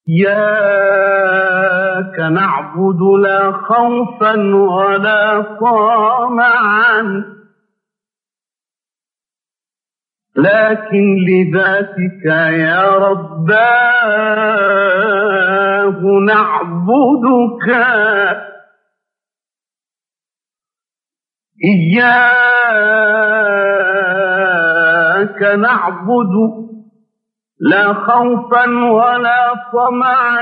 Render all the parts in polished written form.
إياك نعبد لا خوفا ولا طمعا، لكن لذاتك يا رباه نعبدك. إياك نعبد لا خوفا ولا طمعا،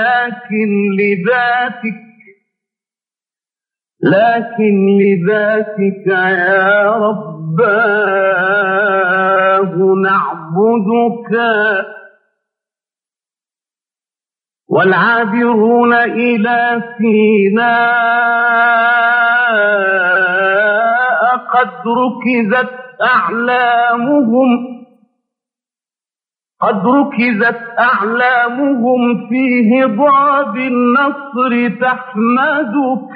لكن لذاتك يا رباه نعبدك. والعابرون إلى سيناء قد ركزت أعلامهم في هضاب النصر تحمدك.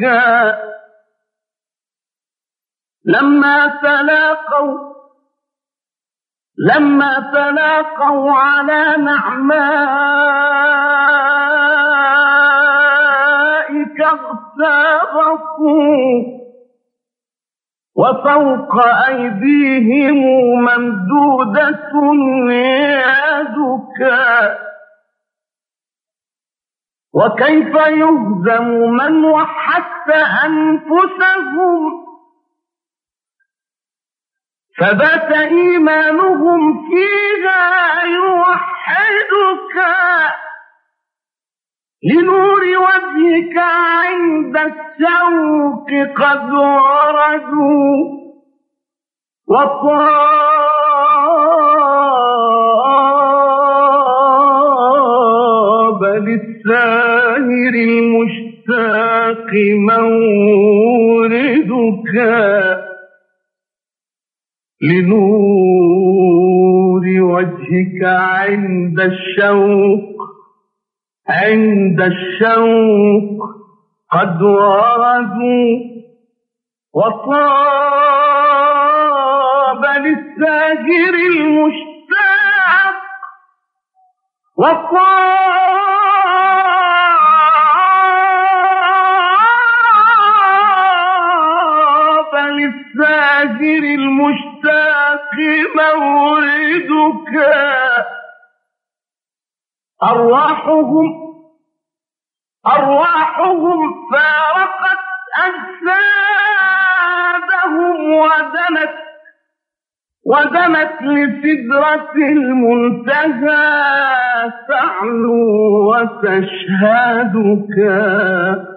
لما تلاقوا على نعمائك اغتابطوا، وفوق أيديهم ممدودة يدك. وكيف يهزم من وحدت أنفسهم، فبات إيمانهم فيها يوحدك. لنور وجهك عند الشوق قد وردوا، وطاب للساهر المشتاق موردك. لنور وجهك عند الشوق قد وردوا، وطاب للساهر المشتاق، وطاب للساهر المشتاق موردك. أرواحهم فارقت أجسادهم ودنت لسدرة المنتهى تعلو وتشهدك.